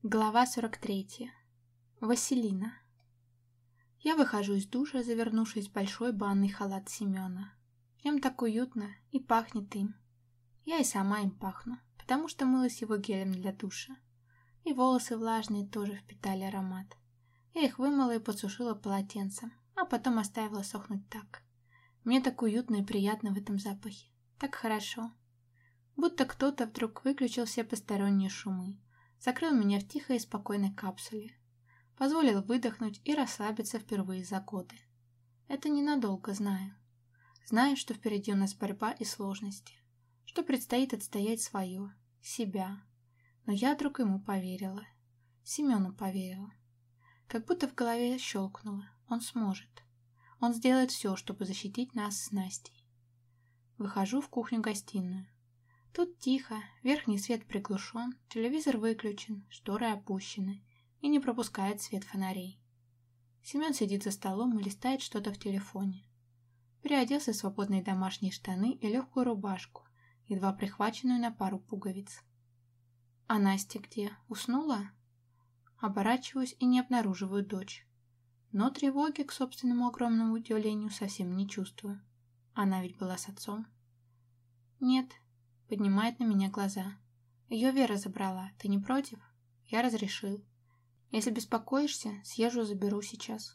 Глава 43. Василина. Я выхожу из душа, завернувшись в большой банный халат Семена. В нем так уютно и пахнет им. Я и сама им пахну, потому что мылась его гелем для душа. И волосы влажные тоже впитали аромат. Я их вымыла и подсушила полотенцем, а потом оставила сохнуть так. Мне так уютно и приятно в этом запахе. Так хорошо. Будто кто-то вдруг выключил все посторонние шумы. Закрыл меня в тихой и спокойной капсуле. Позволил выдохнуть и расслабиться впервые за годы. Это ненадолго, знаю. Знаю, что впереди у нас борьба и сложности. Что предстоит отстоять свое, себя. Но я вдруг ему поверила. Семену поверила. Как будто в голове щелкнуло. Он сможет. Он сделает все, чтобы защитить нас с Настей. Выхожу в кухню-гостиную. Тут тихо, верхний свет приглушен, телевизор выключен, шторы опущены и не пропускает свет фонарей. Семен сидит за столом и листает что-то в телефоне. Переоделся в свободные домашние штаны и легкую рубашку, едва прихваченную на пару пуговиц. А Настя где? Уснула? Оборачиваюсь и не обнаруживаю дочь. Но тревоги, к собственному огромному удивлению, совсем не чувствую. Она ведь была с отцом. Нет. Поднимает на меня глаза. Ее Вера забрала. Ты не против? Я разрешил. Если беспокоишься, съезжу, заберу сейчас.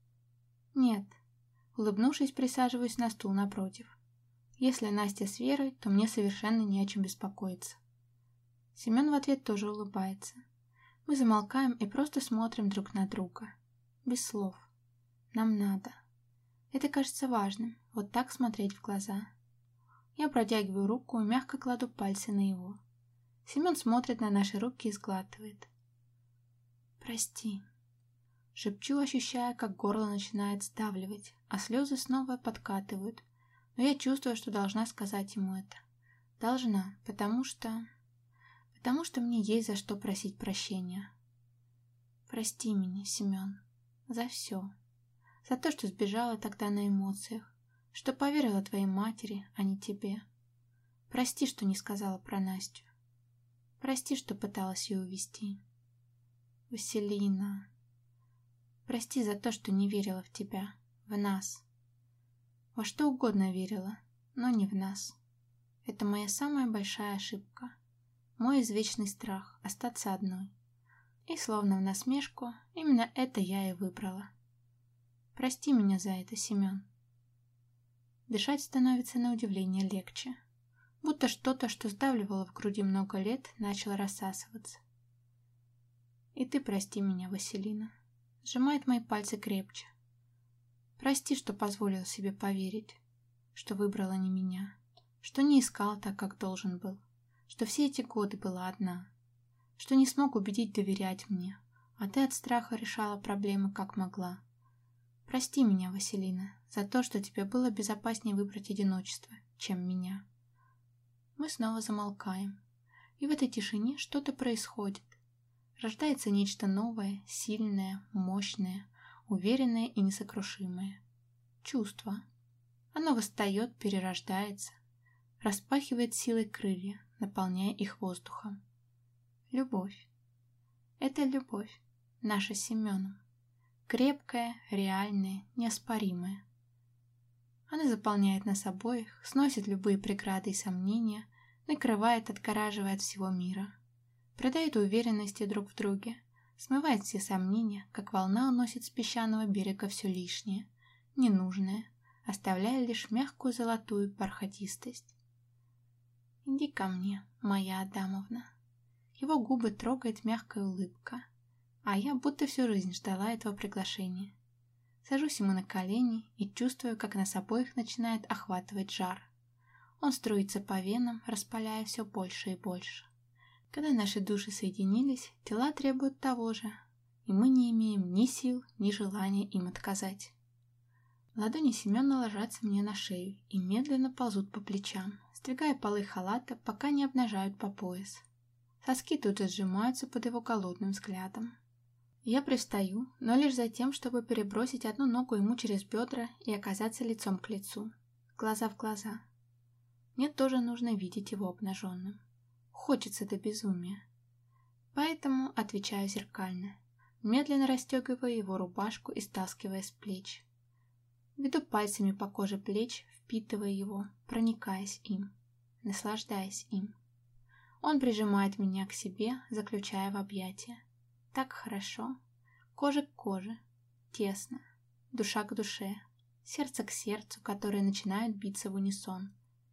Нет. Улыбнувшись, присаживаюсь на стул напротив. Если Настя с Верой, то мне совершенно не о чем беспокоиться. Семен в ответ тоже улыбается. Мы замолкаем и просто смотрим друг на друга. Без слов. Нам надо. Это кажется важным, вот так смотреть в глаза. Я протягиваю руку и мягко кладу пальцы на его. Семен смотрит на наши руки и сглатывает. «Прости», — шепчу, ощущая, как горло начинает сдавливать, а слезы снова подкатывают, но я чувствую, что должна сказать ему это. Должна, потому что мне есть за что просить прощения. Прости меня, Семен, за все. За то, что сбежала тогда на эмоциях, что поверила твоей матери, а не тебе. Прости, что не сказала про Настю. Прости, что пыталась ее увести. Василина. Прости за то, что не верила в тебя, в нас. Во что угодно верила, но не в нас. Это моя самая большая ошибка. Мой извечный страх остаться одной. И словно в насмешку, именно это я и выбрала. Прости меня за это, Семен. Дышать становится на удивление легче. Будто что-то, что сдавливало в груди много лет, начало рассасываться. И ты прости меня, Василина. Сжимает мои пальцы крепче. Прости, что позволила себе поверить, что выбрала не меня, что не искал так, как должен был, что все эти годы была одна, что не смог убедить доверять мне, а ты от страха решала проблемы как могла. Прости меня, Василина, за то, что тебе было безопаснее выбрать одиночество, чем меня. Мы снова замолкаем, и в этой тишине что-то происходит. Рождается нечто новое, сильное, мощное, уверенное и несокрушимое. Чувство. Оно восстает, перерождается, распахивает силой крылья, наполняя их воздухом. Любовь. Это любовь, наша с Семеном. Крепкая, реальная, неоспоримая. Она заполняет нас обоих, сносит любые преграды и сомнения, накрывает, отгораживая от всего мира. Придает уверенности друг в друге, смывает все сомнения, как волна уносит с песчаного берега все лишнее, ненужное, оставляя лишь мягкую золотую бархатистость. «Иди ко мне, моя Адамовна». Его губы трогает мягкая улыбка, а я будто всю жизнь ждала этого приглашения. Сажусь ему на колени и чувствую, как нас обоих начинает охватывать жар. Он струится по венам, распаляя все больше и больше. Когда наши души соединились, тела требуют того же, и мы не имеем ни сил, ни желания им отказать. Ладони Семена ложатся мне на шею и медленно ползут по плечам, сдвигая полы халата, пока не обнажают по пояс. Соски тут же сжимаются под его голодным взглядом. Я привстаю, но лишь за тем, чтобы перебросить одну ногу ему через бедра и оказаться лицом к лицу, глаза в глаза. Мне тоже нужно видеть его обнаженным. Хочется до безумия. Поэтому отвечаю зеркально, медленно расстегивая его рубашку и стаскивая с плеч. Веду пальцами по коже плеч, впитывая его, проникаясь им, наслаждаясь им. Он прижимает меня к себе, заключая в объятия. Так хорошо. Кожа к коже. Тесно. Душа к душе. Сердце к сердцу, которые начинают биться в унисон.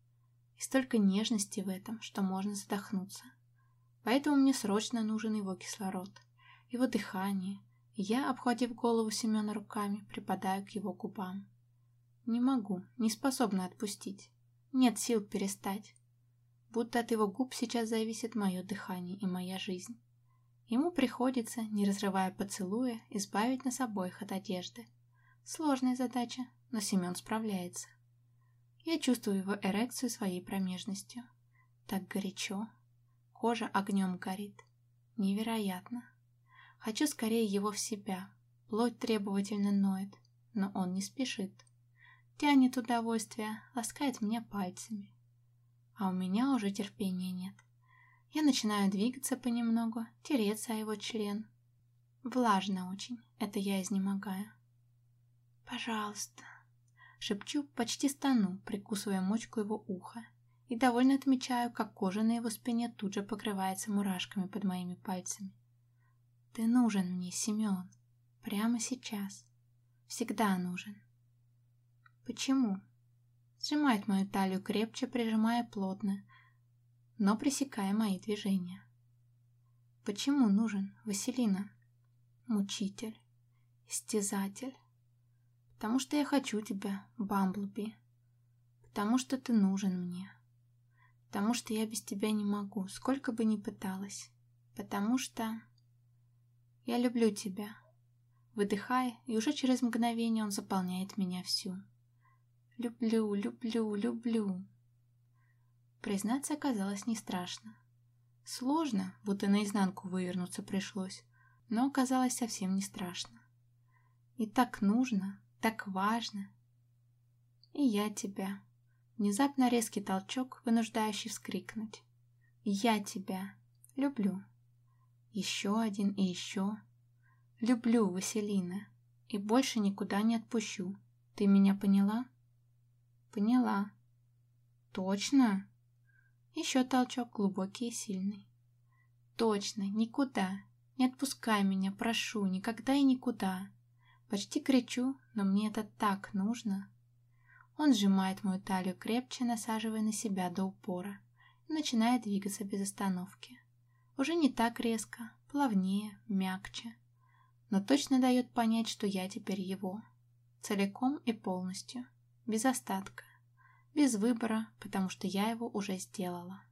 И столько нежности в этом, что можно задохнуться. Поэтому мне срочно нужен его кислород, его дыхание, и я, обхватив голову Семена руками, припадаю к его губам. Не могу, не способна отпустить. Нет сил перестать. Будто от его губ сейчас зависит мое дыхание и моя жизнь. Ему приходится, не разрывая поцелуя, избавить нас обоих от одежды. Сложная задача, но Семен справляется. Я чувствую его эрекцию своей промежностью. Так горячо. Кожа огнем горит. Невероятно. Хочу скорее его в себя. Плоть требовательно ноет, но он не спешит. Тянет удовольствие, ласкает меня пальцами. А у меня уже терпения нет. Я начинаю двигаться понемногу, тереться о его член. Влажно очень, это я изнемогаю. «Пожалуйста», — шепчу, почти стану, прикусывая мочку его уха, и довольно отмечаю, как кожа на его спине тут же покрывается мурашками под моими пальцами. «Ты нужен мне, Семен, прямо сейчас. Всегда нужен». «Почему?» Сжимает мою талию крепче, прижимая плотно, но пресекая мои движения. «Почему нужен, Василина?» «Мучитель, истязатель. Потому что я хочу тебя, Бамблби. Потому что ты нужен мне. Потому что я без тебя не могу, сколько бы ни пыталась. Потому что я люблю тебя». Выдыхая, и уже через мгновение он заполняет меня всю. «Люблю, люблю, люблю». Признаться оказалось не страшно. Сложно, будто наизнанку вывернуться пришлось, но оказалось совсем не страшно. И так нужно, так важно. И я тебя. Внезапно резкий толчок, вынуждающий вскрикнуть. Я тебя люблю. Еще один и еще. Люблю, Василина, и больше никуда не отпущу. Ты меня поняла? Поняла. Точно? Еще толчок глубокий и сильный. Точно, никуда. Не отпускай меня, прошу, никогда и никуда. Почти кричу, но мне это так нужно. Он сжимает мою талию крепче, насаживая на себя до упора, и начинает двигаться без остановки. Уже не так резко, плавнее, мягче, но точно дает понять, что я теперь его. Целиком и полностью, без остатка, без выбора, потому что я его уже сделала.